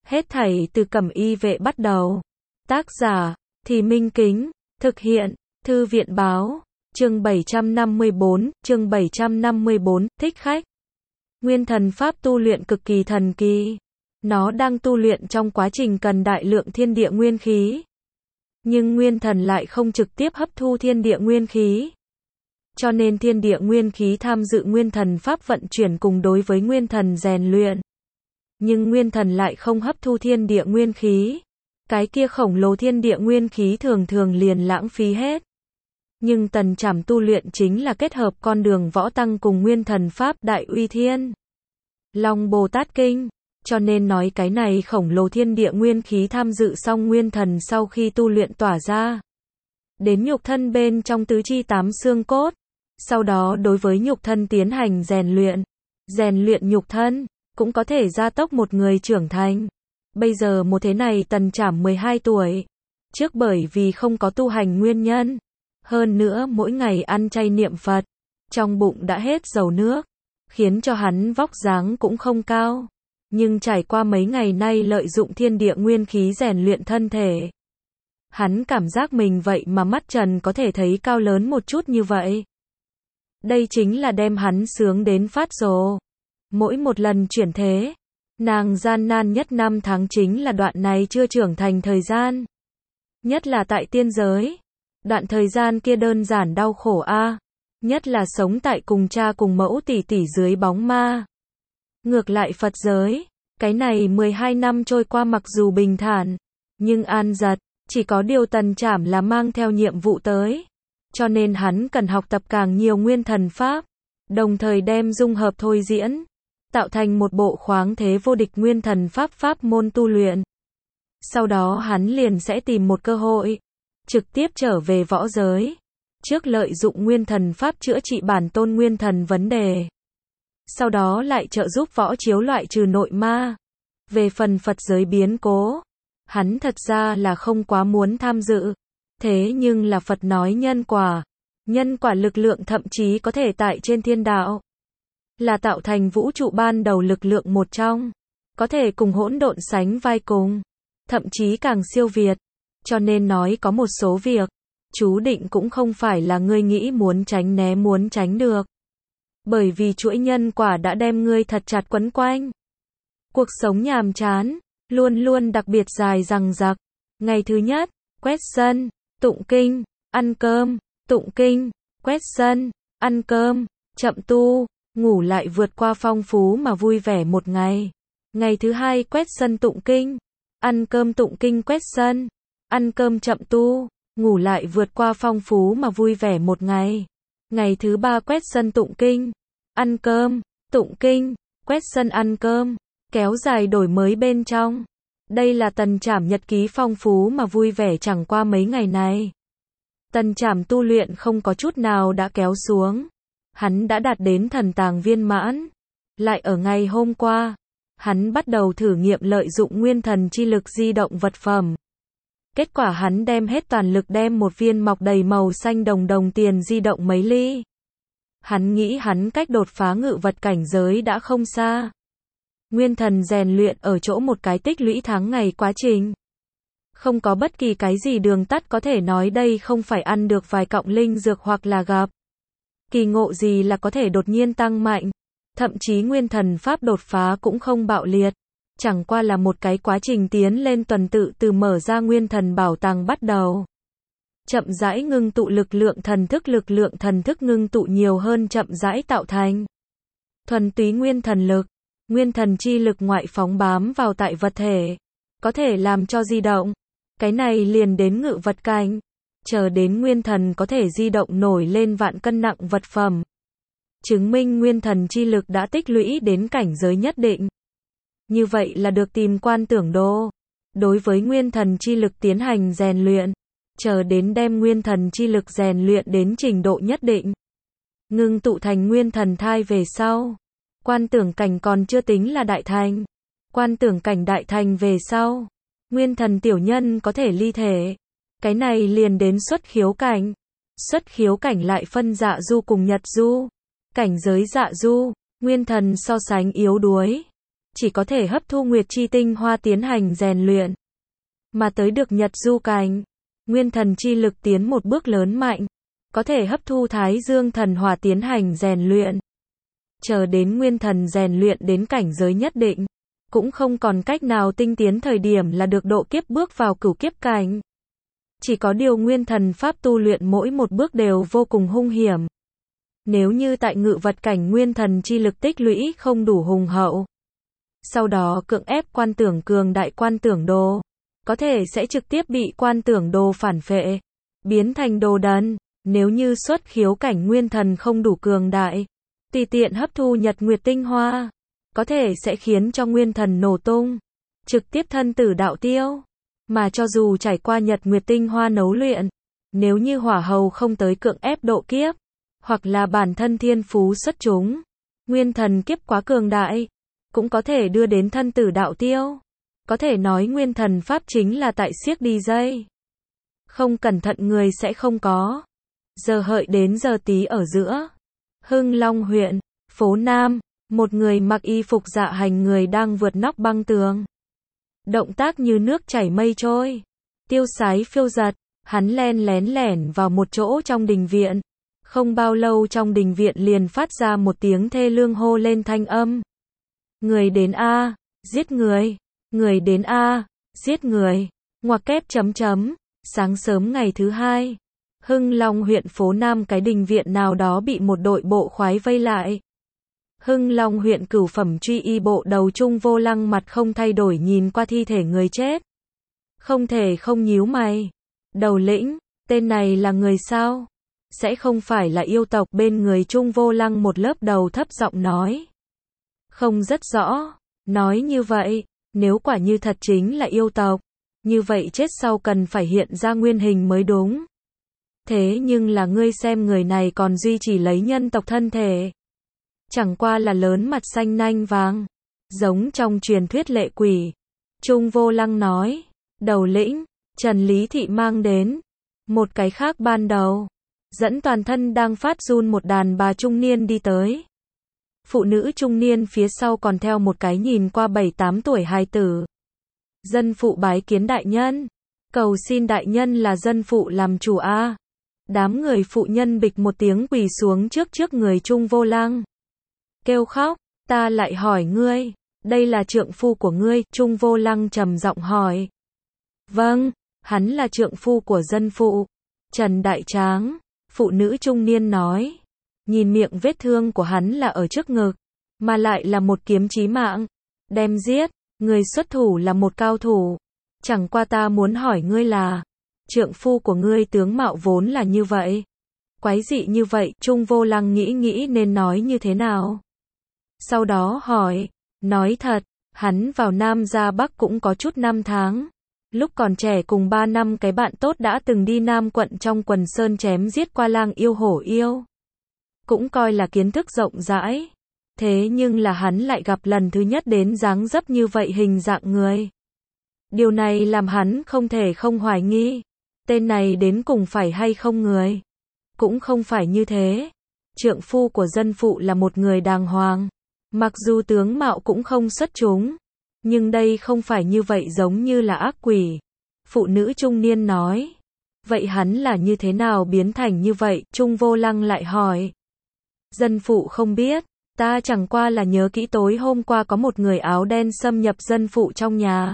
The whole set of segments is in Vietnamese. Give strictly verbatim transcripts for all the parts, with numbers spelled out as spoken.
Hết thảy từ Cẩm Y Vệ bắt đầu. Tác giả, Thì Minh Kính, thực hiện, Thư viện báo, chương bảy trăm năm mươi tư, chương bảy trăm năm mươi tư, thích khách. Nguyên thần pháp tu luyện cực kỳ thần kỳ. Nó đang tu luyện trong quá trình cần đại lượng thiên địa nguyên khí. Nhưng nguyên thần lại không trực tiếp hấp thu thiên địa nguyên khí. Cho nên thiên địa nguyên khí tham dự nguyên thần pháp vận chuyển cùng đối với nguyên thần rèn luyện. Nhưng nguyên thần lại không hấp thu thiên địa nguyên khí. Cái kia khổng lồ thiên địa nguyên khí thường thường liền lãng phí hết. Nhưng Tần Trảm tu luyện chính là kết hợp con đường võ tăng cùng nguyên thần pháp Đại Uy Thiên Long Bồ Tát Kinh. Cho nên nói cái này khổng lồ thiên địa nguyên khí tham dự xong nguyên thần sau khi tu luyện tỏa ra đến nhục thân bên trong tứ chi tám xương cốt. Sau đó đối với nhục thân tiến hành rèn luyện. Rèn luyện nhục thân cũng có thể gia tốc một người trưởng thành. Bây giờ một thế này Tần Trảm mười hai tuổi. Trước bởi vì không có tu hành nguyên nhân. Hơn nữa mỗi ngày ăn chay niệm Phật. Trong bụng đã hết dầu nước. Khiến cho hắn vóc dáng cũng không cao. Nhưng trải qua mấy ngày nay lợi dụng thiên địa nguyên khí rèn luyện thân thể. Hắn cảm giác mình vậy mà mắt trần có thể thấy cao lớn một chút như vậy. Đây chính là đem hắn sướng đến phát rồ. Mỗi một lần chuyển thế, nàng gian nan nhất năm tháng chính là đoạn này chưa trưởng thành thời gian. Nhất là tại tiên giới. Đoạn thời gian kia đơn giản đau khổ a. À. Nhất là sống tại cùng cha cùng mẫu tỷ tỷ dưới bóng ma. Ngược lại Phật giới, cái này mười hai năm trôi qua mặc dù bình thản, nhưng an giật, chỉ có điều Tần Trảm là mang theo nhiệm vụ tới. Cho nên hắn cần học tập càng nhiều nguyên thần pháp, đồng thời đem dung hợp thôi diễn, tạo thành một bộ khoáng thế vô địch nguyên thần pháp pháp môn tu luyện. Sau đó hắn liền sẽ tìm một cơ hội, trực tiếp trở về võ giới, trước lợi dụng nguyên thần pháp chữa trị bản tôn nguyên thần vấn đề. Sau đó lại trợ giúp võ chiếu loại trừ nội ma. Về phần Phật giới biến cố, hắn thật ra là không quá muốn tham dự. Thế nhưng là Phật nói nhân quả. Nhân quả lực lượng thậm chí có thể tại trên thiên đạo. Là tạo thành vũ trụ ban đầu lực lượng một trong. Có thể cùng hỗn độn sánh vai cùng. Thậm chí càng siêu việt. Cho nên nói có một số việc. Chú định cũng không phải là ngươi nghĩ muốn tránh né muốn tránh được. Bởi vì chuỗi nhân quả đã đem ngươi thật chặt quấn quanh. Cuộc sống nhàm chán, luôn luôn đặc biệt dài dằng dặc. Ngày thứ nhất, quét sân, tụng kinh, ăn cơm, tụng kinh, quét sân, ăn cơm, chậm tu, ngủ lại vượt qua phong phú mà vui vẻ một ngày. Ngày thứ hai quét sân tụng kinh, ăn cơm tụng kinh quét sân, ăn cơm chậm tu, ngủ lại vượt qua phong phú mà vui vẻ một ngày. Ngày thứ ba quét sân tụng kinh, ăn cơm, tụng kinh, quét sân ăn cơm, kéo dài đổi mới bên trong. Đây là Tần Trảm nhật ký phong phú mà vui vẻ chẳng qua mấy ngày này. Tần Trảm tu luyện không có chút nào đã kéo xuống. Hắn đã đạt đến thần tàng viên mãn. Lại ở ngày hôm qua, hắn bắt đầu thử nghiệm lợi dụng nguyên thần chi lực di động vật phẩm. Kết quả hắn đem hết toàn lực đem một viên mọc đầy màu xanh đồng đồng tiền di động mấy ly. Hắn nghĩ hắn cách đột phá ngự vật cảnh giới đã không xa. Nguyên thần rèn luyện ở chỗ một cái tích lũy tháng ngày quá trình. Không có bất kỳ cái gì đường tắt có thể nói đây không phải ăn được vài cọng linh dược hoặc là gặp kỳ ngộ gì là có thể đột nhiên tăng mạnh. Thậm chí nguyên thần pháp đột phá cũng không bạo liệt. Chẳng qua là một cái quá trình tiến lên tuần tự từ mở ra nguyên thần bảo tàng bắt đầu. Chậm rãi ngưng tụ lực lượng thần thức lực lượng thần thức ngưng tụ nhiều hơn chậm rãi tạo thành. Thuần túy nguyên thần lực. Nguyên thần chi lực ngoại phóng bám vào tại vật thể. Có thể làm cho di động. Cái này liền đến ngự vật cảnh. Chờ đến nguyên thần có thể di động nổi lên vạn cân nặng vật phẩm. Chứng minh nguyên thần chi lực đã tích lũy đến cảnh giới nhất định. Như vậy là được tìm quan tưởng đô. Đối với nguyên thần chi lực tiến hành rèn luyện. Chờ đến đem nguyên thần chi lực rèn luyện đến trình độ nhất định. Ngưng tụ thành nguyên thần thai về sau. Quan tưởng cảnh còn chưa tính là đại thành. Quan tưởng cảnh đại thành về sau. Nguyên thần tiểu nhân có thể ly thể. Cái này liền đến xuất khiếu cảnh. Xuất khiếu cảnh lại phân dạ du cùng nhật du. Cảnh giới dạ du, nguyên thần so sánh yếu đuối. chỉ có thể hấp thu nguyệt chi tinh hoa tiến hành rèn luyện. Mà tới được nhật du cảnh, nguyên thần chi lực tiến một bước lớn mạnh, có thể hấp thu thái dương thần hỏa tiến hành rèn luyện. Chờ đến nguyên thần rèn luyện đến cảnh giới nhất định, cũng không còn cách nào tinh tiến thời điểm là được độ kiếp bước vào cửu kiếp cảnh. Chỉ có điều nguyên thần pháp tu luyện mỗi một bước đều vô cùng hung hiểm. Nếu như tại ngự vật cảnh nguyên thần chi lực tích lũy không đủ hùng hậu, sau đó cưỡng ép quan tưởng cường đại quan tưởng đồ, có thể sẽ trực tiếp bị quan tưởng đồ phản phệ, biến thành đồ đần. Nếu như xuất khiếu cảnh nguyên thần không đủ cường đại, tùy tiện hấp thu nhật nguyệt tinh hoa, có thể sẽ khiến cho nguyên thần nổ tung, trực tiếp thân tử đạo tiêu. Mà cho dù trải qua nhật nguyệt tinh hoa nấu luyện, nếu như hỏa hầu không tới cưỡng ép độ kiếp, hoặc là bản thân thiên phú xuất chúng, nguyên thần kiếp quá cường đại, cũng có thể đưa đến thân tử đạo tiêu. Có thể nói nguyên thần pháp chính là tại siếc đi dây. Không cẩn thận người sẽ không có. Giờ hợi đến giờ tí ở giữa. Hưng Long huyện, phố Nam, một người mặc y phục dạ hành người đang vượt nóc băng tường. Động tác như nước chảy mây trôi. Tiêu sái phiêu giật, hắn len lén lẻn vào một chỗ trong đình viện. Không bao lâu trong đình viện liền phát ra một tiếng thê lương hô lên thanh âm. Người đến a, giết người. Người đến a, giết người. Ngoặc kép chấm chấm. Sáng sớm ngày thứ hai, Hưng Long huyện phố Nam cái đình viện nào đó bị một đội bộ khoái vây lại. Hưng Long huyện cửu phẩm truy y bộ đầu Trung Vô Lăng mặt không thay đổi nhìn qua thi thể người chết. Không thể không nhíu mày. Đầu lĩnh, tên này là người sao? Sẽ không phải là yêu tộc? Bên người Trung Vô Lăng một lớp đầu thấp giọng nói. Không rất rõ. Nói như vậy, nếu quả như thật chính là yêu tộc, như vậy chết sau cần phải hiện ra nguyên hình mới đúng. Thế nhưng là ngươi xem người này còn duy trì lấy nhân tộc thân thể. Chẳng qua là lớn mặt xanh nanh vàng, giống trong truyền thuyết lệ quỷ. Trung Vô Lăng nói, đầu lĩnh, Trần Lý Thị mang đến. Một cái khác ban đầu, dẫn toàn thân đang phát run một đàn bà trung niên đi tới. Phụ nữ trung niên phía sau còn theo một cái nhìn qua bảy tám tuổi hài tử. Dân phụ bái kiến đại nhân. Cầu xin đại nhân là dân phụ làm chủ a. Đám người phụ nhân bịch một tiếng quỳ xuống trước trước người Trung Vô Lăng. Kêu khóc, ta lại hỏi ngươi, đây là trượng phu của ngươi? Trung Vô Lăng trầm giọng hỏi. Vâng, hắn là trượng phu của dân phụ. Trần Đại Tráng, phụ nữ trung niên nói. Nhìn miệng vết thương của hắn là ở trước ngực, mà lại là một kiếm chí mạng. Đem giết, người xuất thủ là một cao thủ. Chẳng qua ta muốn hỏi ngươi là, trượng phu của ngươi tướng mạo vốn là như vậy. Quái dị như vậy, Trung Vô Lăng nghĩ nghĩ nên nói như thế nào. Sau đó hỏi, nói thật, hắn vào Nam ra Bắc cũng có chút năm tháng. Lúc còn trẻ cùng ba năm cái bạn tốt đã từng đi Nam quận trong quần sơn chém giết qua lang yêu hổ yêu. Cũng coi là kiến thức rộng rãi. Thế nhưng là hắn lại gặp lần thứ nhất đến dáng dấp như vậy hình dạng người. Điều này làm hắn không thể không hoài nghi. Tên này đến cùng phải hay không người. Cũng không phải như thế. Trượng phu của dân phụ là một người đàng hoàng. Mặc dù tướng mạo cũng không xuất chúng. Nhưng đây không phải như vậy giống như là ác quỷ. Phụ nữ trung niên nói. Vậy hắn là như thế nào biến thành như vậy? Trung Vô Lăng lại hỏi. Dân phụ không biết. Ta chẳng qua là nhớ kỹ tối hôm qua có một người áo đen xâm nhập dân phụ trong nhà.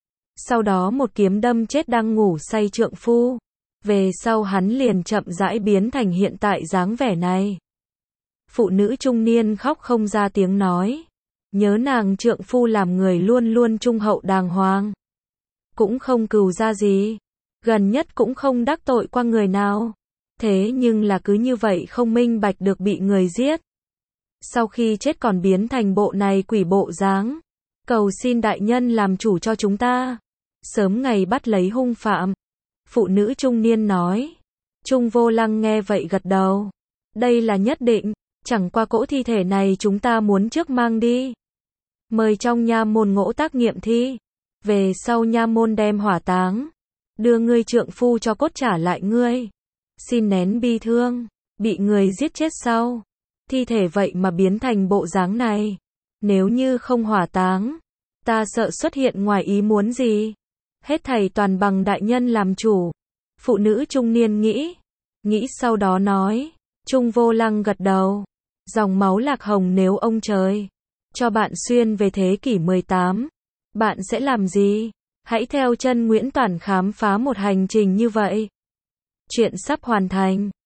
Sau đó một kiếm đâm chết đang ngủ say trượng phu. Về sau hắn liền chậm rãi biến thành hiện tại dáng vẻ này. Phụ nữ trung niên khóc không ra tiếng nói. Nhớ nàng trượng phu làm người luôn luôn trung hậu đàng hoàng. Cũng không cừu ra gì. Gần nhất cũng không đắc tội qua người nào. Thế nhưng là cứ như vậy không minh bạch được bị người giết. Sau khi chết còn biến thành bộ này quỷ bộ dáng. Cầu xin đại nhân làm chủ cho chúng ta. Sớm ngày bắt lấy hung phạm. Phụ nữ trung niên nói. Trung Vô Lăng nghe vậy gật đầu. Đây là nhất định. Chẳng qua cỗ thi thể này chúng ta muốn trước mang đi. Mời trong nha môn ngỗ tác nghiệm thi. Về sau nha môn đem hỏa táng. Đưa ngươi trượng phu cho cốt trả lại ngươi. Xin nén bi thương. Bị người giết chết sau. Thi thể vậy mà biến thành bộ dáng này. Nếu như không hỏa táng, ta sợ xuất hiện ngoài ý muốn gì. Hết thảy toàn bằng đại nhân làm chủ. Phụ nữ trung niên nghĩ. Nghĩ sau đó nói. Trung Vô Lăng gật đầu. Dòng máu Lạc Hồng nếu ông trời cho bạn xuyên về thế kỷ mười tám, bạn sẽ làm gì? Hãy theo chân Nguyễn Toản khám phá một hành trình như vậy. Chuyện sắp hoàn thành.